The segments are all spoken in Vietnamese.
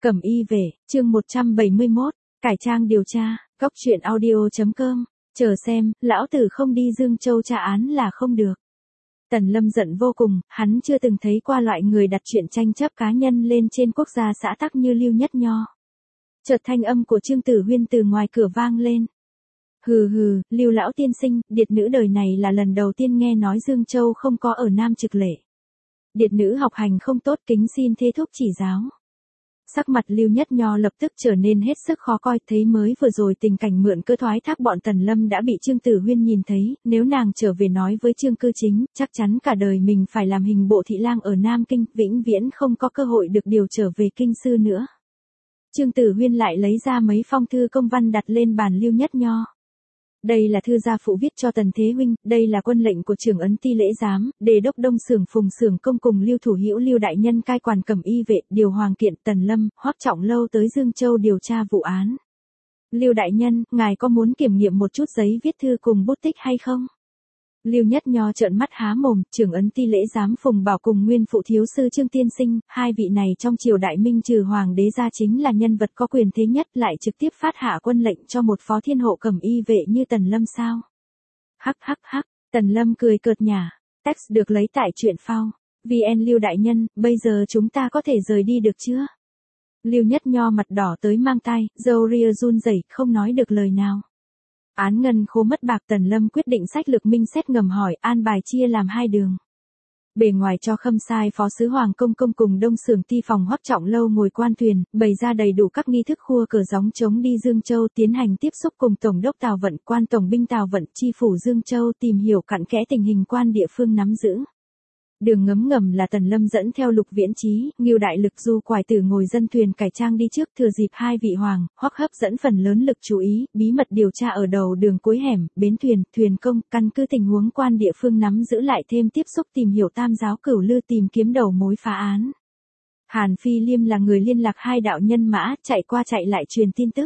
Cẩm y về, chương 171, cải trang điều tra, góc truyện audio.com, chờ xem, lão tử không đi Dương Châu tra án là không được. Tần Lâm giận vô cùng, hắn chưa từng thấy qua loại người đặt chuyện tranh chấp cá nhân lên trên quốc gia xã tắc như Lưu Nhất Nho. Chợt thanh âm của Trương Tử Huyên từ ngoài cửa vang lên. Hừ hừ, Lưu lão tiên sinh, điệt nữ đời này là lần đầu tiên nghe nói Dương Châu không có ở Nam Trực Lệ. Điệt nữ học hành không tốt, kính xin thế thúc chỉ giáo. Sắc mặt Lưu Nhất Nho lập tức trở nên hết sức khó coi, thấy mới vừa rồi tình cảnh mượn cơ thoái thác bọn Tần Lâm đã bị Trương Tử Huyên nhìn thấy, nếu nàng trở về nói với Trương Cư Chính, chắc chắn cả đời mình phải làm hình bộ thị lang ở Nam Kinh, vĩnh viễn không có cơ hội được điều trở về kinh sư nữa. Trương Tử Huyên lại lấy ra mấy phong thư công văn đặt lên bàn Lưu Nhất Nho. Đây là thư gia phụ viết cho Tần Thế huynh, đây là quân lệnh của trưởng ấn ti lễ giám, đề đốc đông xưởng Phùng xưởng công cùng Lưu thủ hữu Lưu đại nhân cai quản Cẩm y vệ, điều hoàng kiện Tần Lâm, Hoắc Trọng Lâu tới Dương Châu điều tra vụ án. Lưu đại nhân, ngài có muốn kiểm nghiệm một chút giấy viết thư cùng bút tích hay không? Lưu Nhất Nho trợn mắt há mồm, trưởng ấn ti lễ giám Phùng Bảo cùng nguyên phụ thiếu sư Trương Tiên Sinh, hai vị này trong triều đại minh trừ hoàng đế ra chính là nhân vật có quyền thế nhất, lại trực tiếp phát hạ quân lệnh cho một phó thiên hộ Cẩm y vệ như Tần Lâm sao? Hắc hắc hắc, Tần Lâm cười cợt nhả, text được lấy tại truyện phao. VN Lưu đại nhân, bây giờ chúng ta có thể rời đi được chưa? Lưu Nhất Nho mặt đỏ tới mang tai, râu ria run rẩy, không nói được lời nào. Án ngân khố mất bạc, Tần Lâm quyết định sách lược minh xét ngầm hỏi, an bài chia làm hai đường. Bề ngoài cho Khâm Sai phó sứ Hoàng Công Công cùng đông xưởng ti phòng Hoắc Trọng Lâu ngồi quan thuyền, bày ra đầy đủ các nghi thức khua cờ gióng trống đi Dương Châu, tiến hành tiếp xúc cùng Tổng đốc Tào Vận, quan tổng binh Tào Vận, chi phủ Dương Châu, tìm hiểu cặn kẽ tình hình quan địa phương nắm giữ. Đường ngấm ngầm là Tần Lâm dẫn theo Lục Viễn Chí, Ngưu Đại Lực Du Quải Tử ngồi dân thuyền cải trang đi trước, thừa dịp hai vị hoàng, Hoắc hấp dẫn phần lớn lực chú ý, bí mật điều tra ở đầu đường cuối hẻm, bến thuyền, thuyền công, căn cứ tình huống quan địa phương nắm giữ lại thêm tiếp xúc tìm hiểu Tam giáo Cửu Lư, tìm kiếm đầu mối phá án. Hàn Phi Liêm là người liên lạc hai đạo nhân mã, chạy qua chạy lại truyền tin tức.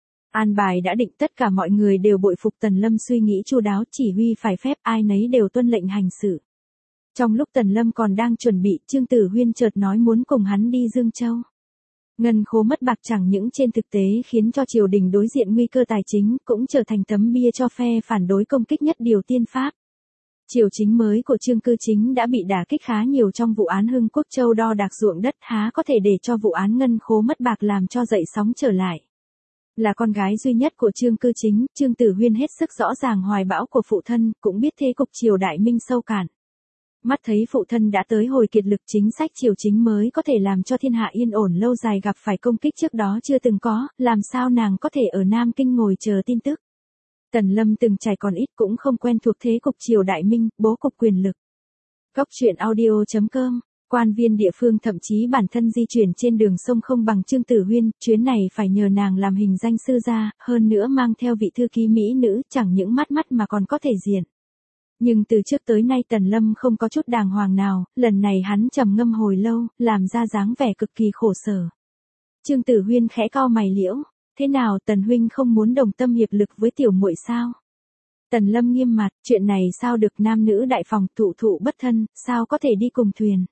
An bài đã định, tất cả mọi người đều bội phục Tần Lâm suy nghĩ chu đáo, chỉ huy phải phép, ai nấy đều tuân lệnh hành sự. Trong lúc Tần Lâm còn đang chuẩn bị, Trương Tử Huyên chợt nói muốn cùng hắn đi Dương Châu. Ngân khố mất bạc chẳng những trên thực tế khiến cho triều đình đối diện nguy cơ tài chính, cũng trở thành tấm bia cho phe phản đối công kích nhất điều tiên pháp. Triều chính mới của Trương Cư Chính đã bị đả kích khá nhiều trong vụ án Hưng Quốc Châu đo đạc ruộng đất, há có thể để cho vụ án ngân khố mất bạc làm cho dậy sóng trở lại. Là con gái duy nhất của Trương Cư Chính, Trương Tử Huyên hết sức rõ ràng hoài bão của phụ thân, cũng biết thế cục triều đại minh sâu cạn. Mắt thấy phụ thân đã tới hồi kiệt lực, chính sách triều chính mới có thể làm cho thiên hạ yên ổn lâu dài gặp phải công kích trước đó chưa từng có, làm sao nàng có thể ở Nam Kinh ngồi chờ tin tức. Tần Lâm từng trải còn ít, cũng không quen thuộc thế cục triều đại minh, bố cục quyền lực. Góc truyện audio.com, quan viên địa phương thậm chí bản thân di chuyển trên đường sông không bằng Trương Tử Huyên, chuyến này phải nhờ nàng làm hình danh sư gia, hơn nữa mang theo vị thư ký mỹ nữ, chẳng những mắt mà còn có thể diện. Nhưng từ trước tới nay Tần Lâm không có chút đàng hoàng nào, lần này hắn trầm ngâm hồi lâu, làm ra dáng vẻ cực kỳ khổ sở. Trương Tử Huyên khẽ cau mày liễu, thế nào Tần huynh không muốn đồng tâm hiệp lực với tiểu muội sao? Tần Lâm nghiêm mặt, chuyện này sao được, nam nữ đại phòng thụ thụ bất thân, sao có thể đi cùng thuyền?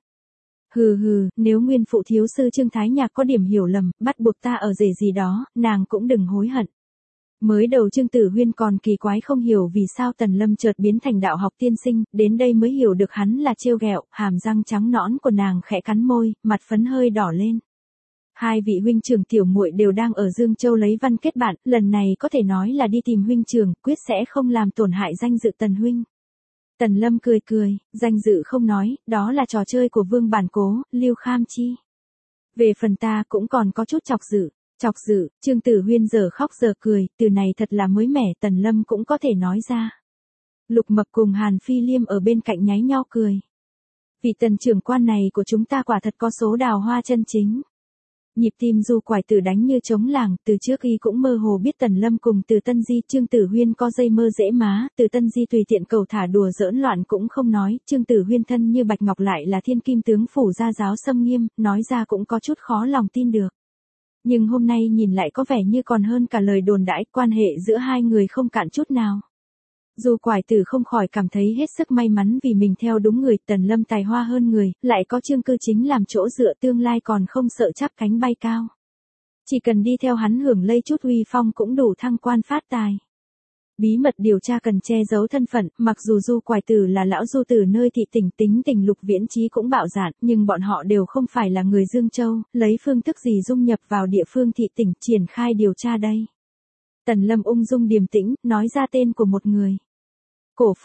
Hừ hừ, nếu nguyên phụ thiếu sư Trương Thái Nhạc có điểm hiểu lầm, bắt buộc ta ở rể gì đó, nàng cũng đừng hối hận. Mới đầu Trương Tử Huyên còn kỳ quái không hiểu vì sao Tần Lâm chợt biến thành đạo học tiên sinh, đến đây mới hiểu được hắn là trêu ghẹo, hàm răng trắng nõn của nàng khẽ cắn môi, mặt phấn hơi đỏ lên. Hai vị huynh trưởng tiểu muội đều đang ở Dương Châu lấy văn kết bạn, lần này có thể nói là đi tìm huynh trưởng, quyết sẽ không làm tổn hại danh dự Tần huynh. Tần Lâm cười cười, danh dự không nói, đó là trò chơi của Vương Bản Cố, Lưu Kham Chi. Về phần ta cũng còn có chút chọc dự. Chọc dự, Trương Tử Huyên giờ khóc giờ cười, từ này thật là mới mẻ, Tần Lâm cũng có thể nói ra. Lục Mập cùng Hàn Phi Liêm ở bên cạnh nháy nho cười. Vị Tần trưởng quan này của chúng ta quả thật có số đào hoa chân chính. Nhịp tim Du Quải Tử đánh như trống làng, từ trước y cũng mơ hồ biết Tần Lâm cùng Từ Tân Di, Trương Tử Huyên có dây mơ dễ má, Từ Tân Di tùy tiện cầu thả đùa giỡn loạn cũng không nói, Trương Tử Huyên thân như bạch ngọc lại là thiên kim tướng phủ gia giáo xâm nghiêm, nói ra cũng có chút khó lòng tin được. Nhưng hôm nay nhìn lại có vẻ như còn hơn cả lời đồn đãi, quan hệ giữa hai người không cạn chút nào. Du Quải Tử không khỏi cảm thấy hết sức may mắn vì mình theo đúng người, Tần Lâm tài hoa hơn người, lại có Trương Cư Chính làm chỗ dựa, tương lai còn không sợ chắp cánh bay cao. Chỉ cần đi theo hắn hưởng lây chút uy phong cũng đủ thăng quan phát tài. Bí mật điều tra cần che giấu thân phận, mặc dù Du Quài Tử là lão Du từ nơi thị tỉnh, tính tình Lục Viễn Chí cũng bạo dạn, nhưng bọn họ đều không phải là người Dương Châu, lấy phương thức gì dung nhập vào địa phương thị tỉnh, triển khai điều tra đây. Tần Lâm ung dung điềm tĩnh, nói ra tên của một người. Cổ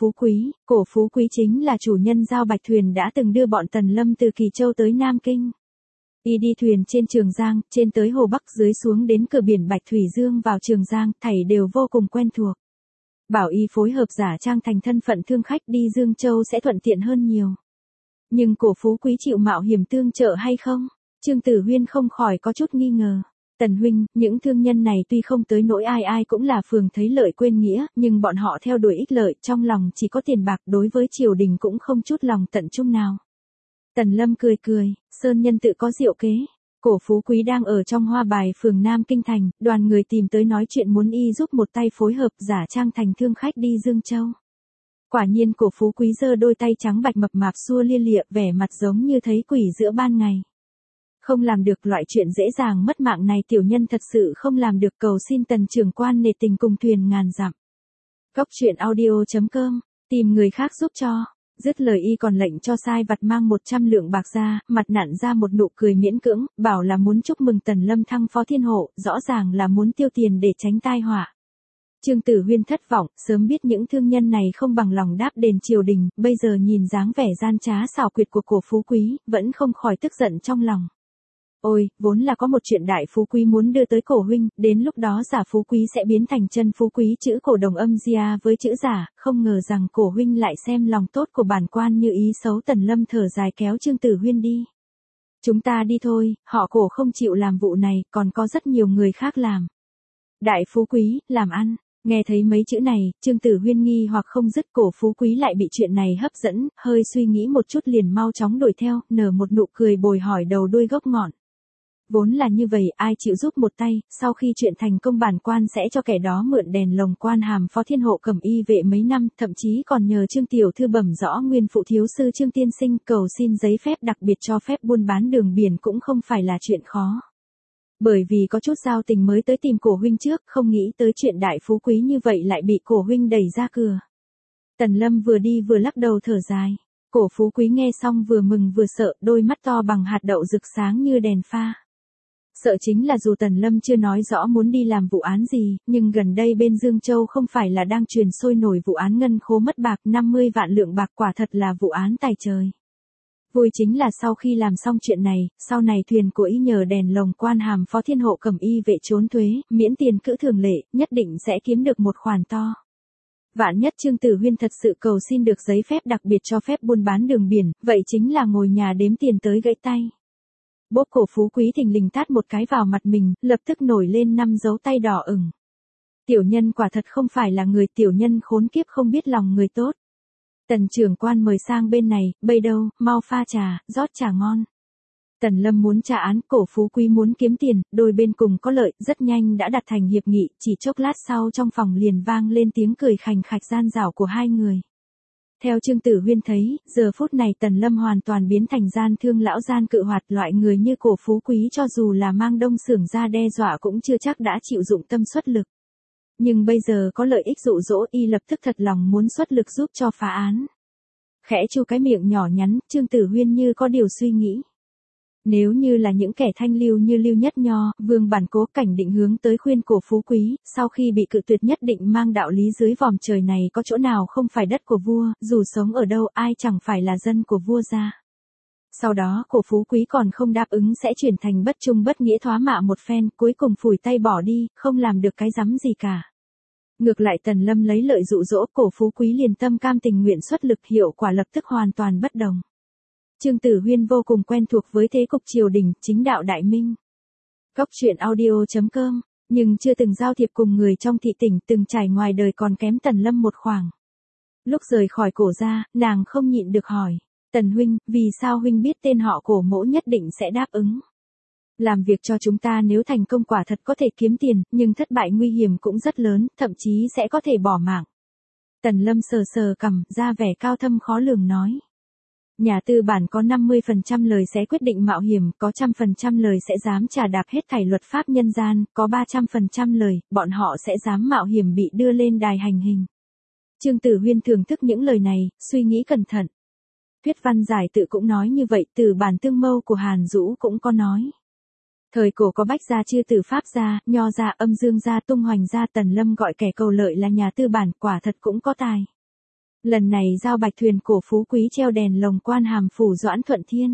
Phú Quý chính là chủ nhân giao bạch thuyền đã từng đưa bọn Tần Lâm từ Kỳ Châu tới Nam Kinh. Y đi thuyền trên Trường Giang, trên tới Hồ Bắc, dưới xuống đến cửa biển Bạch Thủy Dương vào Trường Giang, thảy đều vô cùng quen thuộc. Bảo Y phối hợp giả trang thành thân phận thương khách đi Dương Châu sẽ thuận tiện hơn nhiều. Nhưng Cổ Phú Quý chịu mạo hiểm tương trợ hay không? Trương Tử Huyên không khỏi có chút nghi ngờ. Tần huynh, những thương nhân này tuy không tới nỗi ai ai cũng là phường thấy lợi quên nghĩa, nhưng bọn họ theo đuổi ích lợi, trong lòng chỉ có tiền bạc, đối với triều đình cũng không chút lòng tận trung nào. Tần Lâm cười cười, sơn nhân tự có diệu kế. Cổ Phú Quý đang ở trong Hoa Bài phường Nam Kinh Thành, đoàn người tìm tới nói chuyện muốn y giúp một tay phối hợp giả trang thành thương khách đi Dương Châu. Quả nhiên Cổ Phú Quý giơ đôi tay trắng bạch mập mạp xua lia lịa, vẻ mặt giống như thấy quỷ giữa ban ngày. Không làm được loại chuyện dễ dàng mất mạng này, tiểu nhân thật sự không làm được, cầu xin Tần trưởng quan nể tình cùng thuyền ngàn dặm. Cóc truyện audio.com, tìm người khác giúp cho. Dứt lời y còn lệnh cho sai vặt mang 100 lượng bạc ra, mặt nặn ra một nụ cười miễn cưỡng, bảo là muốn chúc mừng Tần Lâm thăng phó thiên hộ, rõ ràng là muốn tiêu tiền để tránh tai họa. Trương Tử Huyên thất vọng, sớm biết những thương nhân này không bằng lòng đáp đền triều đình, bây giờ nhìn dáng vẻ gian trá xảo quyệt của Cổ Phú Quý, vẫn không khỏi tức giận trong lòng. Ôi, vốn là có một chuyện đại phú quý muốn đưa tới Cổ huynh, đến lúc đó giả phú quý sẽ biến thành chân phú quý, chữ cổ đồng âm gia với chữ giả, không ngờ rằng Cổ huynh lại xem lòng tốt của bản quan như ý xấu. Tần Lâm thở dài kéo Trương Tử Huyên đi. Chúng ta đi thôi, họ Cổ không chịu làm vụ này, còn có rất nhiều người khác làm. Đại phú quý, làm ăn. Nghe thấy mấy chữ này, Trương Tử Huyên nghi hoặc không dứt. Cổ Phú Quý lại bị chuyện này hấp dẫn, hơi suy nghĩ một chút liền mau chóng đuổi theo, nở một nụ cười bồi hỏi đầu đuôi gốc ngọn. Vốn là như vậy, ai chịu giúp một tay, sau khi chuyện thành công bản quan sẽ cho kẻ đó mượn đèn lồng quan hàm phó thiên hộ cầm y vệ mấy năm, thậm chí còn nhờ Trương tiểu thư bẩm rõ nguyên phụ thiếu sư Trương tiên sinh cầu xin giấy phép đặc biệt cho phép buôn bán đường biển cũng không phải là chuyện khó. Bởi vì có chút giao tình mới tới tìm Cổ huynh trước, không nghĩ tới chuyện đại phú quý như vậy lại bị Cổ huynh đẩy ra cửa. Tần Lâm vừa đi vừa lắc đầu thở dài. Cổ Phú Quý nghe xong vừa mừng vừa sợ, đôi mắt to bằng hạt đậu rực sáng như đèn pha. Sợ chính là dù Tần Lâm chưa nói rõ muốn đi làm vụ án gì, nhưng gần đây bên Dương Châu không phải là đang truyền sôi nổi vụ án ngân khố mất bạc 50 vạn lượng bạc, quả thật là vụ án tài trời. Vui chính là sau khi làm xong chuyện này, sau này thuyền của y nhờ đèn lồng quan hàm phó thiên hộ cầm y vệ trốn thuế, miễn tiền cữ thường lệ, nhất định sẽ kiếm được một khoản to. Vạn nhất Trương Tử Huyên thật sự cầu xin được giấy phép đặc biệt cho phép buôn bán đường biển, vậy chính là ngồi nhà đếm tiền tới gãy tay. Bốp Cổ Phú Quý thình lình tát một cái vào mặt mình, lập tức nổi lên 5 dấu tay đỏ ửng. Tiểu nhân quả thật không phải là người, tiểu nhân khốn kiếp không biết lòng người tốt. Tần trưởng quan mời sang bên này, bây đâu, mau pha trà, rót trà ngon. Tần Lâm muốn tra án, Cổ Phú Quý muốn kiếm tiền, đôi bên cùng có lợi, rất nhanh đã đặt thành hiệp nghị, chỉ chốc lát sau trong phòng liền vang lên tiếng cười khành khạch gian dảo của hai người. Theo Trương Tử Huyên thấy, giờ phút này Tần Lâm hoàn toàn biến thành gian thương lão gian cự hoạt, loại người như Cổ Phú Quý cho dù là mang đông xưởng ra đe dọa cũng chưa chắc đã chịu dụng tâm xuất lực. Nhưng bây giờ có lợi ích dụ dỗ, y lập tức thật lòng muốn xuất lực giúp cho phá án. Khẽ chu cái miệng nhỏ nhắn, Trương Tử Huyên như có điều suy nghĩ. Nếu như là những kẻ thanh lưu như Lưu Nhất Nho, Vương Bản Cố, Cảnh Định hướng tới khuyên Cổ Phú Quý, sau khi bị cự tuyệt nhất định mang đạo lý dưới vòm trời này có chỗ nào không phải đất của vua, dù sống ở đâu ai chẳng phải là dân của vua ra. Sau đó Cổ Phú Quý còn không đáp ứng sẽ chuyển thành bất trung bất nghĩa thoá mạ một phen, cuối cùng phủi tay bỏ đi, không làm được cái rắm gì cả. Ngược lại Tần Lâm lấy lợi dụ dỗ, Cổ Phú Quý liền tâm cam tình nguyện xuất lực, hiệu quả lập tức hoàn toàn bất đồng. Trương Tử Huyên vô cùng quen thuộc với thế cục triều đình, chính đạo đại minh. Cóc truyện audio.com, nhưng chưa từng giao thiệp cùng người trong thị tỉnh, từng trải ngoài đời còn kém Tần Lâm một khoảng. Lúc rời khỏi Cổ ra, nàng không nhịn được hỏi, Tần huynh, vì sao huynh biết tên họ Cổ mỗ nhất định sẽ đáp ứng? Làm việc cho chúng ta nếu thành công quả thật có thể kiếm tiền, nhưng thất bại nguy hiểm cũng rất lớn, thậm chí sẽ có thể bỏ mạng. Tần Lâm sờ sờ cằm, ra vẻ cao thâm khó lường nói. Nhà tư bản có 50% lời sẽ quyết định mạo hiểm, có 100% lời sẽ dám trà đạp hết thảy luật pháp nhân gian, có 300% lời, bọn họ sẽ dám mạo hiểm bị đưa lên đài hành hình. Trương Tử Huyên thưởng thức những lời này, suy nghĩ cẩn thận. Thuyết văn giải tự cũng nói như vậy, từ bản tương mâu của Hàn Dũ cũng có nói. Thời cổ có Bách gia, Chư Tử, Pháp gia, Nho gia, Âm Dương gia, Tung Hoành gia, Tần Lâm gọi kẻ cầu lợi là nhà tư bản, quả thật cũng có tài. Lần này giao bạch thuyền cổ phú quý treo đèn lồng quan hàm phủ Doãn Thuận Thiên.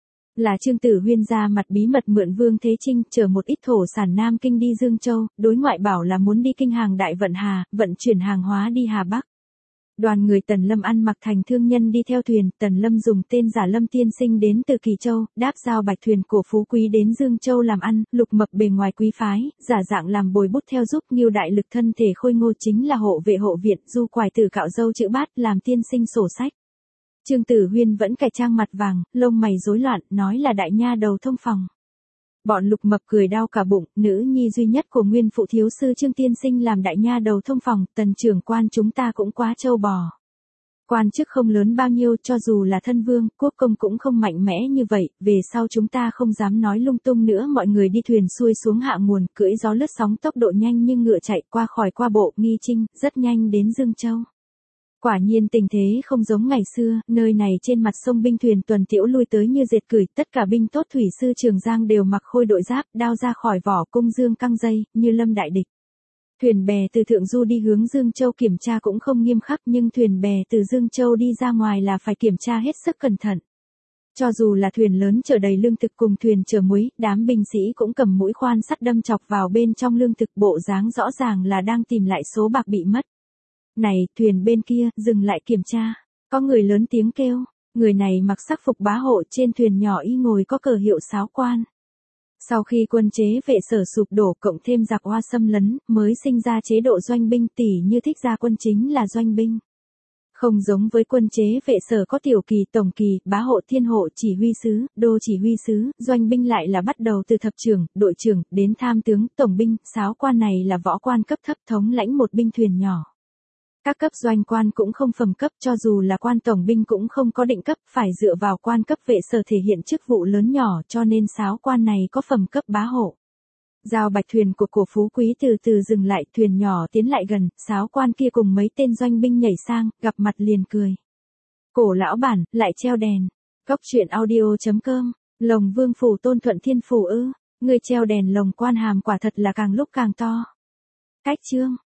Là Trương Tử Huyên ra mặt bí mật mượn Vương Thế Trinh chở một ít thổ sản Nam Kinh đi Dương Châu, đối ngoại bảo là muốn đi kinh hàng Đại Vận Hà, vận chuyển hàng hóa đi Hà Bắc. Đoàn người Tần Lâm ăn mặc thành thương nhân đi theo thuyền, Tần Lâm dùng tên giả Lâm Tiên Sinh đến từ Kỳ Châu, đáp giao bạch thuyền của phú quý đến Dương Châu làm ăn, Lục Mập bề ngoài quý phái, giả dạng làm bồi bút theo giúp, Ngưu đại lực thân thể khôi ngô chính là hộ vệ hộ viện, Du Quài Tử cạo râu chữ bát làm tiên sinh sổ sách. Trương Tử Huyên vẫn cải trang mặt vàng, lông mày rối loạn, nói là đại nha đầu thông phòng. Bọn Lục Mập cười đau cả bụng, nữ nhi duy nhất của nguyên phụ thiếu sư Trương Tiên Sinh làm đại nha đầu thông phòng, Tần trưởng quan chúng ta cũng quá trâu bò. Quan chức không lớn bao nhiêu, cho dù là thân vương, quốc công cũng không mạnh mẽ như vậy, về sau chúng ta không dám nói lung tung nữa. Mọi người đi thuyền xuôi xuống hạ nguồn, cưỡi gió lướt sóng tốc độ nhanh như ngựa chạy qua khỏi qua bộ Nghi Trinh, rất nhanh đến Dương Châu. Quả nhiên tình thế không giống ngày xưa, nơi này trên mặt sông binh thuyền tuần tiễu lui tới như dệt cửi, tất cả binh tốt thủy sư Trường Giang đều mặc khôi đội giáp, đao ra khỏi vỏ cung dương căng dây, như lâm đại địch. Thuyền bè từ Thượng Du đi hướng Dương Châu kiểm tra cũng không nghiêm khắc, nhưng thuyền bè từ Dương Châu đi ra ngoài là phải kiểm tra hết sức cẩn thận. Cho dù là thuyền lớn chở đầy lương thực cùng thuyền chở muối, đám binh sĩ cũng cầm mũi khoan sắt đâm chọc vào bên trong lương thực, bộ dáng rõ ràng là đang tìm lại số bạc bị mất. Này, thuyền bên kia, dừng lại kiểm tra. Có người lớn tiếng kêu, người này mặc sắc phục bá hộ, trên thuyền nhỏ y ngồi có cờ hiệu Sáo Quan. Sau khi quân chế vệ Sở sụp đổ cộng thêm giặc Hoa xâm lấn, mới sinh ra chế độ doanh binh, tỷ như Thích Gia quân chính là doanh binh. Không giống với quân chế vệ Sở có tiểu kỳ, tổng kỳ, bá hộ, thiên hộ, chỉ huy sứ, đô chỉ huy sứ, doanh binh lại là bắt đầu từ thập trưởng, đội trưởng, đến tham tướng, tổng binh. Sáo Quan này là võ quan cấp thấp thống lãnh một binh thuyền nhỏ. Các cấp doanh quan cũng không phẩm cấp, cho dù là quan tổng binh cũng không có định cấp, phải dựa vào quan cấp vệ Sở thể hiện chức vụ lớn nhỏ, cho nên Sáo Quan này có phẩm cấp bá hộ. Giao bạch thuyền của cổ phú quý từ từ dừng lại, thuyền nhỏ tiến lại gần, Sáo Quan kia cùng mấy tên doanh binh nhảy sang, gặp mặt liền cười. Cổ lão bản, lại treo đèn. Góc truyện audio.com, Lồng Vương phủ Tôn Thuận Thiên phủ ư, người treo đèn lồng quan hàm quả thật là càng lúc càng to. Cách chương